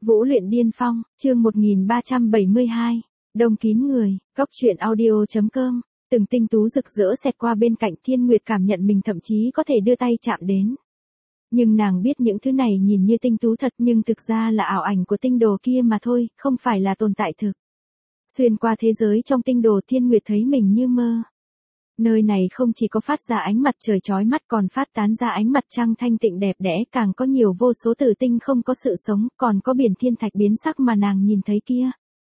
Vũ luyện điên phong, chương 1372. Đông kín người, góc truyện audio.com. Từng tinh tú rực rỡ xẹt qua bên cạnh Thiên Nguyệt, cảm nhận mình thậm chí có thể đưa tay chạm đến. Nhưng nàng biết những thứ này nhìn như tinh tú thật nhưng thực ra là ảo ảnh của tinh đồ kia mà thôi, không phải là tồn tại thực. Xuyên qua thế giới trong tinh đồ, Thiên Nguyệt thấy mình như mơ. Nơi này không chỉ có phát ra ánh mặt trời chói mắt còn phát tán ra ánh mặt trăng thanh tịnh đẹp đẽ, càng có nhiều vô số tử tinh không có sự sống, còn có biển thiên thạch biến sắc mà nàng nhìn thấy kia.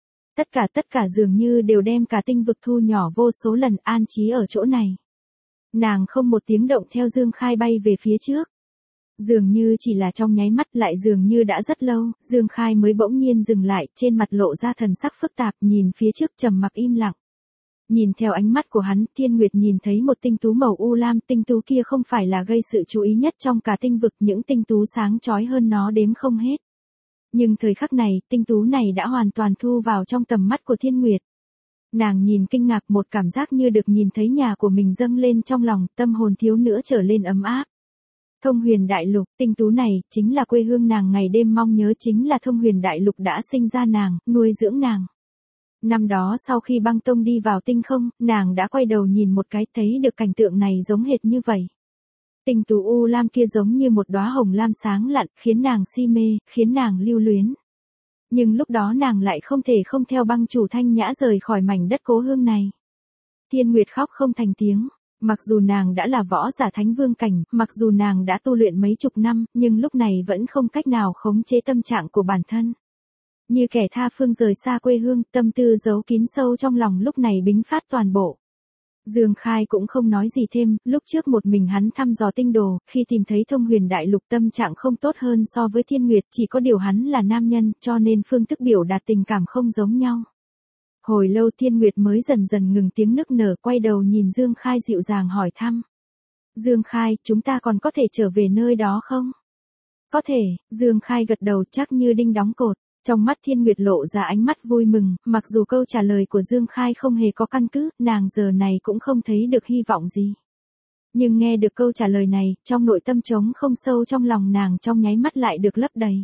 Tất cả dường như đều đem cả tinh vực thu nhỏ vô số lần an trí ở chỗ này. Nàng không một tiếng động theo Dương Khai bay về phía trước. Dường như chỉ là trong nháy mắt, lại dường như đã rất lâu, Dương Khai mới bỗng nhiên dừng lại, trên mặt lộ ra thần sắc phức tạp, nhìn phía trước trầm mặc im lặng. Nhìn theo ánh mắt của hắn, Thiên Nguyệt nhìn thấy một tinh tú màu u lam, tinh tú kia không phải là gây sự chú ý nhất trong cả tinh vực, những tinh tú sáng chói hơn nó đếm không hết. Nhưng thời khắc này, tinh tú này đã hoàn toàn thu vào trong tầm mắt của Thiên Nguyệt. Nàng nhìn kinh ngạc, một cảm giác như được nhìn thấy nhà của mình dâng lên trong lòng, tâm hồn thiếu nữa trở lên ấm áp. Thông Huyền Đại Lục, tinh tú này, chính là quê hương nàng ngày đêm mong nhớ, chính là Thông Huyền Đại Lục đã sinh ra nàng, nuôi dưỡng nàng. Năm đó sau khi băng tông đi vào tinh không, nàng đã quay đầu nhìn một cái, thấy được cảnh tượng này giống hệt như vậy. Tinh tú u lam kia giống như một đóa hồng lam sáng lặn, khiến nàng si mê, khiến nàng lưu luyến. Nhưng lúc đó nàng lại không thể không theo băng chủ Thanh Nhã rời khỏi mảnh đất cố hương này. Thiên Nguyệt khóc không thành tiếng. Mặc dù nàng đã là võ giả thánh vương cảnh, mặc dù nàng đã tu luyện mấy chục năm, nhưng lúc này vẫn không cách nào khống chế tâm trạng của bản thân. Như kẻ tha phương rời xa quê hương, tâm tư giấu kín sâu trong lòng lúc này bính phát toàn bộ. Dương Khai cũng không nói gì thêm, lúc trước một mình hắn thăm dò tinh đồ, khi tìm thấy Thông Huyền Đại Lục tâm trạng không tốt hơn so với Thiên Nguyệt, chỉ có điều hắn là nam nhân, cho nên phương thức biểu đạt tình cảm không giống nhau. Hồi lâu Thiên Nguyệt mới dần dần ngừng tiếng nức nở, quay đầu nhìn Dương Khai dịu dàng hỏi thăm. Dương Khai, chúng ta còn có thể trở về nơi đó không? Có thể, Dương Khai gật đầu chắc như đinh đóng cột. Trong mắt Thiên Nguyệt lộ ra ánh mắt vui mừng, mặc dù câu trả lời của Dương Khai không hề có căn cứ, nàng giờ này cũng không thấy được hy vọng gì. Nhưng nghe được câu trả lời này, trong nội tâm trống không sâu trong lòng nàng trong nháy mắt lại được lấp đầy.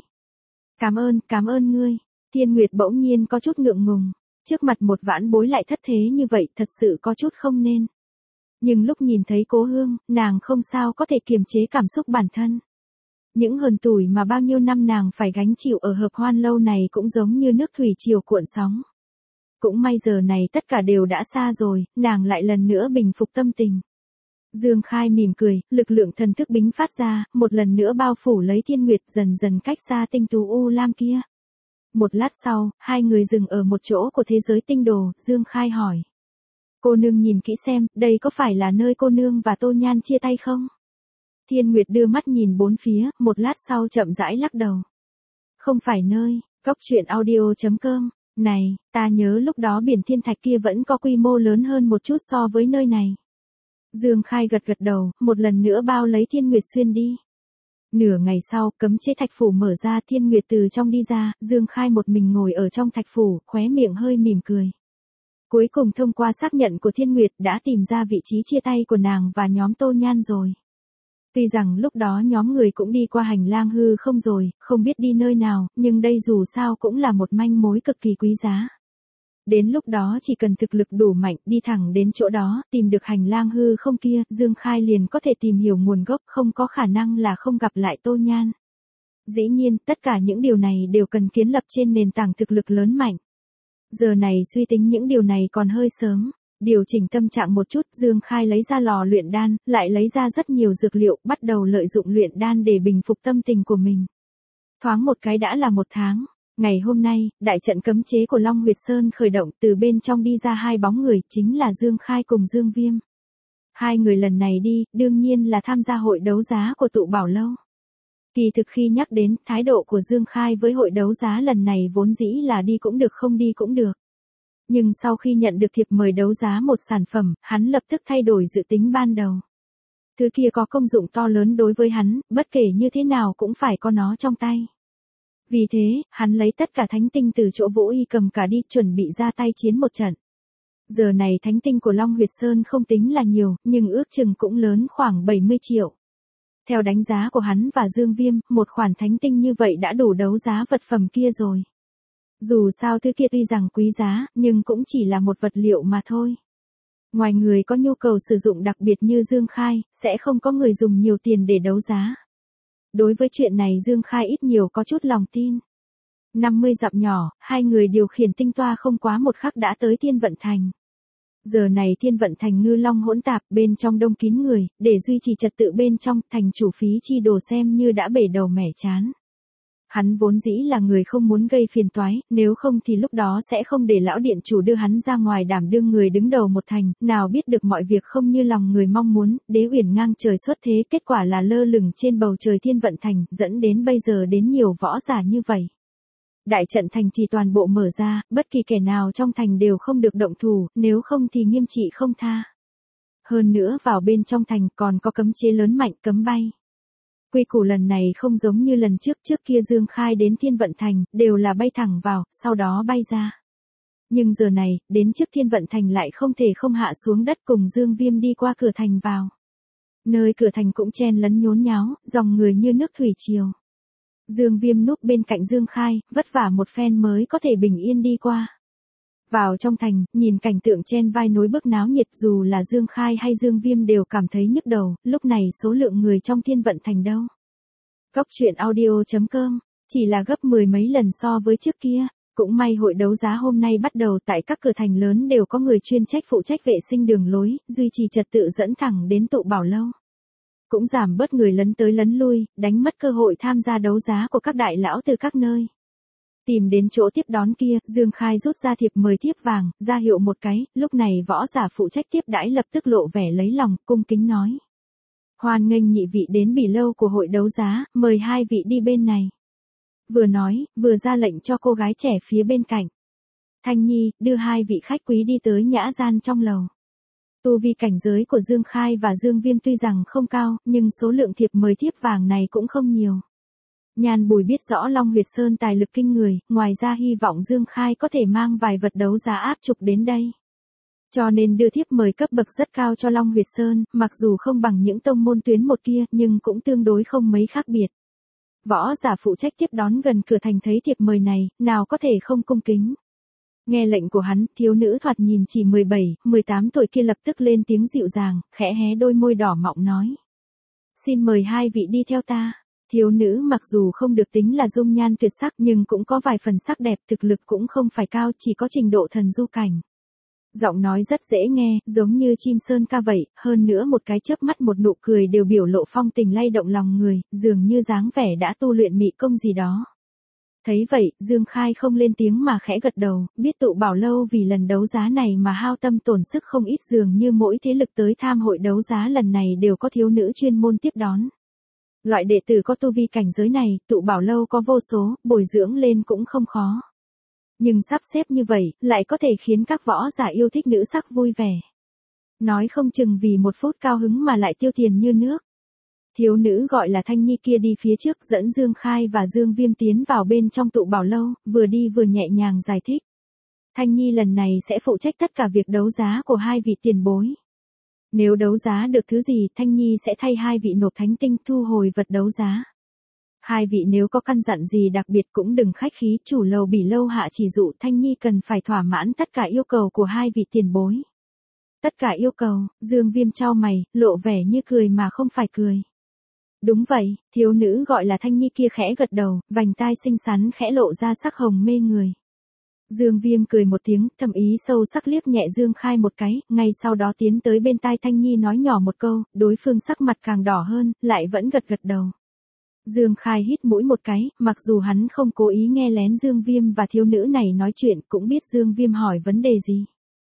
Cảm ơn ngươi. Thiên Nguyệt bỗng nhiên có chút ngượng ngùng. Trước mặt một vãn bối lại thất thế như vậy, thật sự có chút không nên. Nhưng lúc nhìn thấy cố hương, nàng không sao có thể kiềm chế cảm xúc bản thân. Những hờn tủi mà bao nhiêu năm nàng phải gánh chịu ở Hợp Hoan lâu này cũng giống như nước thủy triều cuộn sóng. Cũng may giờ này tất cả đều đã xa rồi, nàng lại lần nữa bình phục tâm tình. Dương Khai mỉm cười, lực lượng thần thức bính phát ra, một lần nữa bao phủ lấy Thiên Nguyệt, dần dần cách xa tinh tú u lam kia. Một lát sau, hai người dừng ở một chỗ của thế giới tinh đồ, Dương Khai hỏi. Cô nương nhìn kỹ xem, đây có phải là nơi cô nương và Tô Nhan chia tay không? Thiên Nguyệt đưa mắt nhìn bốn phía, một lát sau chậm rãi lắc đầu. Không phải nơi, góc truyện audio.com, này, ta nhớ lúc đó biển thiên thạch kia vẫn có quy mô lớn hơn một chút so với nơi này. Dương Khai gật đầu, một lần nữa bao lấy Thiên Nguyệt xuyên đi. Nửa ngày sau, cấm chế thạch phủ mở ra, Thiên Nguyệt từ trong đi ra, Dương Khai một mình ngồi ở trong thạch phủ, khóe miệng hơi mỉm cười. Cuối cùng thông qua xác nhận của Thiên Nguyệt đã tìm ra vị trí chia tay của nàng và nhóm Tô Nhan rồi. Tuy rằng lúc đó nhóm người cũng đi qua hành lang hư không rồi, không biết đi nơi nào, nhưng đây dù sao cũng là một manh mối cực kỳ quý giá. Đến lúc đó chỉ cần thực lực đủ mạnh, đi thẳng đến chỗ đó, tìm được hành lang hư không kia, Dương Khai liền có thể tìm hiểu nguồn gốc, không có khả năng là không gặp lại Tô Nhan. Dĩ nhiên, tất cả những điều này đều cần kiến lập trên nền tảng thực lực lớn mạnh. Giờ này suy tính những điều này còn hơi sớm. Điều chỉnh tâm trạng một chút, Dương Khai lấy ra lò luyện đan, lại lấy ra rất nhiều dược liệu, bắt đầu lợi dụng luyện đan để bình phục tâm tình của mình. Thoáng một cái đã là một tháng. Ngày hôm nay, đại trận cấm chế của Long Huyệt Sơn khởi động, từ bên trong đi ra hai bóng người, chính là Dương Khai cùng Dương Viêm. Hai người lần này đi, đương nhiên là tham gia hội đấu giá của tụ bảo lâu. Kỳ thực khi nhắc đến, thái độ của Dương Khai với hội đấu giá lần này vốn dĩ là đi cũng được không đi cũng được. Nhưng sau khi nhận được thiệp mời đấu giá một sản phẩm, hắn lập tức thay đổi dự tính ban đầu. Thứ kia có công dụng to lớn đối với hắn, bất kể như thế nào cũng phải có nó trong tay. Vì thế, hắn lấy tất cả thánh tinh từ chỗ Vũ Y cầm cả đi, chuẩn bị ra tay chiến một trận. Giờ này thánh tinh của Long Huyệt Sơn không tính là nhiều, nhưng ước chừng cũng lớn khoảng 70 triệu. Theo đánh giá của hắn và Dương Viêm, một khoản thánh tinh như vậy đã đủ đấu giá vật phẩm kia rồi. Dù sao thứ kia tuy rằng quý giá, nhưng cũng chỉ là một vật liệu mà thôi. Ngoài người có nhu cầu sử dụng đặc biệt như Dương Khai, sẽ không có người dùng nhiều tiền để đấu giá. Đối với chuyện này Dương Khai ít nhiều có chút lòng tin. 50 dặm nhỏ, hai người điều khiển tinh toa không quá một khắc đã tới Thiên Vận Thành. Giờ này Thiên Vận Thành ngư long hỗn tạp, bên trong đông kín người, để duy trì trật tự bên trong, thành chủ Phí Chi Đồ xem như đã bể đầu mẻ chán. Hắn vốn dĩ là người không muốn gây phiền toái, nếu không thì lúc đó sẽ không để lão điện chủ đưa hắn ra ngoài đảm đương người đứng đầu một thành, nào biết được mọi việc không như lòng người mong muốn, Đế Uyển ngang trời xuất thế, kết quả là lơ lửng trên bầu trời Thiên Vận Thành, dẫn đến bây giờ đến nhiều võ giả như vậy. Đại trận thành trì toàn bộ mở ra, bất kỳ kẻ nào trong thành đều không được động thủ, nếu không thì nghiêm trị không tha. Hơn nữa vào bên trong thành còn có cấm chế lớn mạnh cấm bay. Quy củ lần này không giống như lần trước kia Dương Khai đến Thiên Vận Thành, đều là bay thẳng vào, sau đó bay ra. Nhưng giờ này, đến trước Thiên Vận Thành lại không thể không hạ xuống đất cùng Dương Viêm đi qua cửa thành vào. Nơi cửa thành cũng chen lấn nhốn nháo, dòng người như nước thủy triều. Dương Viêm núp bên cạnh Dương Khai, vất vả một phen mới có thể bình yên đi qua. Vào trong thành, nhìn cảnh tượng chen vai nối bước náo nhiệt dù là Dương Khai hay Dương Viêm đều cảm thấy nhức đầu, lúc này số lượng người trong Thiên Vận Thành đâu. Góc truyện audio.com, chỉ là gấp 10 mấy lần so với trước kia, cũng may hội đấu giá hôm nay bắt đầu tại các cửa thành lớn đều có người chuyên trách phụ trách vệ sinh đường lối, duy trì trật tự dẫn thẳng đến tụ bảo lâu. Cũng giảm bớt người lấn tới lấn lui, đánh mất cơ hội tham gia đấu giá của các đại lão từ các nơi. Tìm đến chỗ tiếp đón kia, Dương Khai rút ra thiệp mời thiếp vàng, ra hiệu một cái, lúc này võ giả phụ trách tiếp đãi lập tức lộ vẻ lấy lòng, cung kính nói. Hoan nghênh nhị vị đến bỉ lâu của hội đấu giá, mời hai vị đi bên này. Vừa nói, vừa ra lệnh cho cô gái trẻ phía bên cạnh. Thanh Nhi, đưa hai vị khách quý đi tới nhã gian trong lầu. Tu vi cảnh giới của Dương Khai và Dương Viêm tuy rằng không cao, nhưng số lượng thiệp mời thiếp vàng này cũng không nhiều. Nhan Bùi biết rõ Long Huyệt Sơn tài lực kinh người, ngoài ra hy vọng Dương Khai có thể mang vài vật đấu giá áp trục đến đây. Cho nên đưa thiếp mời cấp bậc rất cao cho Long Huyệt Sơn, mặc dù không bằng những tông môn tuyến một kia, nhưng cũng tương đối không mấy khác biệt. Võ giả phụ trách tiếp đón gần cửa thành thấy thiệp mời này, nào có thể không cung kính. Nghe lệnh của hắn, thiếu nữ thoạt nhìn chỉ 17, 18 tuổi kia lập tức lên tiếng dịu dàng, khẽ hé đôi môi đỏ mọng nói. Xin mời hai vị đi theo ta. Thiếu nữ mặc dù không được tính là dung nhan tuyệt sắc nhưng cũng có vài phần sắc đẹp, thực lực cũng không phải cao, chỉ có trình độ thần du cảnh. Giọng nói rất dễ nghe, giống như chim sơn ca vậy, hơn nữa một cái chớp mắt một nụ cười đều biểu lộ phong tình lay động lòng người, dường như dáng vẻ đã tu luyện mị công gì đó. Thấy vậy, Dương Khai không lên tiếng mà khẽ gật đầu, biết tụ bảo lâu vì lần đấu giá này mà hao tâm tổn sức không ít, dường như mỗi thế lực tới tham hội đấu giá lần này đều có thiếu nữ chuyên môn tiếp đón. Loại đệ tử có tu vi cảnh giới này, tụ bảo lâu có vô số, bồi dưỡng lên cũng không khó. Nhưng sắp xếp như vậy, lại có thể khiến các võ giả yêu thích nữ sắc vui vẻ. Nói không chừng vì một phút cao hứng mà lại tiêu tiền như nước. Thiếu nữ gọi là Thanh Nhi kia đi phía trước dẫn Dương Khai và Dương Viêm tiến vào bên trong tụ bảo lâu, vừa đi vừa nhẹ nhàng giải thích. Thanh Nhi lần này sẽ phụ trách tất cả việc đấu giá của hai vị tiền bối. Nếu đấu giá được thứ gì, Thanh Nhi sẽ thay hai vị nộp thánh tinh thu hồi vật đấu giá. Hai vị nếu có căn dặn gì đặc biệt cũng đừng khách khí, chủ lầu bỉ lâu hạ chỉ dụ Thanh Nhi cần phải thỏa mãn tất cả yêu cầu của hai vị tiền bối. Tất cả yêu cầu, Dương Viêm chau mày, lộ vẻ như cười mà không phải cười. Đúng vậy, thiếu nữ gọi là Thanh Nhi kia khẽ gật đầu, vành tai xinh xắn khẽ lộ ra sắc hồng mê người. Dương Viêm cười một tiếng, thầm ý sâu sắc liếc nhẹ Dương Khai một cái, ngay sau đó tiến tới bên tai Thanh Nhi nói nhỏ một câu, đối phương sắc mặt càng đỏ hơn, lại vẫn gật gật đầu. Dương Khai hít mũi một cái, mặc dù hắn không cố ý nghe lén Dương Viêm và thiếu nữ này nói chuyện, cũng biết Dương Viêm hỏi vấn đề gì.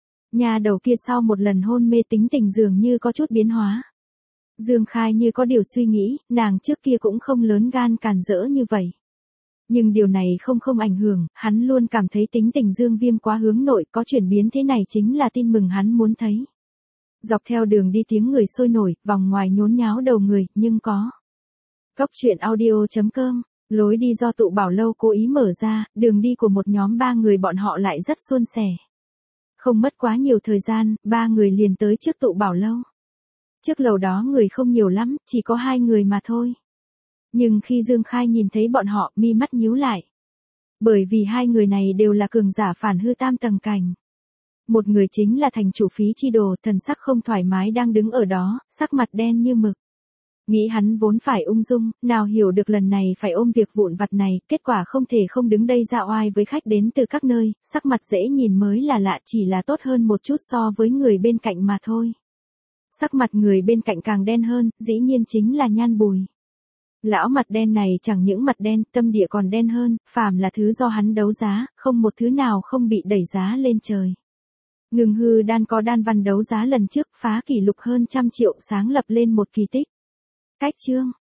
Nhà đầu kia sau một lần hôn mê tính tình dường như có chút biến hóa. Dương Khai như có điều suy nghĩ, nàng trước kia cũng không lớn gan càn rỡ như vậy. Nhưng điều này không ảnh hưởng, hắn luôn cảm thấy tính tình Dương Viêm quá hướng nội, có chuyển biến thế này chính là tin mừng hắn muốn thấy. Dọc theo đường đi tiếng người sôi nổi, vòng ngoài nhốn nháo đầu người, nhưng có. Góc truyện audio.com, lối đi do tụ bảo lâu cố ý mở ra, đường đi của một nhóm 3 người bọn họ lại rất suôn sẻ. Không mất quá nhiều thời gian, 3 người liền tới trước tụ bảo lâu. Trước lầu đó người không nhiều lắm, chỉ có 2 người mà thôi. Nhưng khi Dương Khai nhìn thấy bọn họ, mi mắt nhíu lại. Bởi vì 2 người này đều là cường giả phản hư tam tầng cảnh. Một người chính là thành chủ Phí Chi Đồ, thần sắc không thoải mái đang đứng ở đó, sắc mặt đen như mực. Nghĩ hắn vốn phải ung dung, nào hiểu được lần này phải ôm việc vụn vặt này, kết quả không thể không đứng đây ra oai với khách đến từ các nơi, sắc mặt dễ nhìn mới là lạ, chỉ là tốt hơn một chút so với người bên cạnh mà thôi. Sắc mặt người bên cạnh càng đen hơn, dĩ nhiên chính là Nhan Bùi. Lão mặt đen này chẳng những mặt đen, tâm địa còn đen hơn, phàm là thứ do hắn đấu giá, không một thứ nào không bị đẩy giá lên trời. Ngừng hư đan có đan văn đấu giá lần trước phá kỷ lục hơn 100 triệu, sáng lập lên một kỳ tích. Cách chương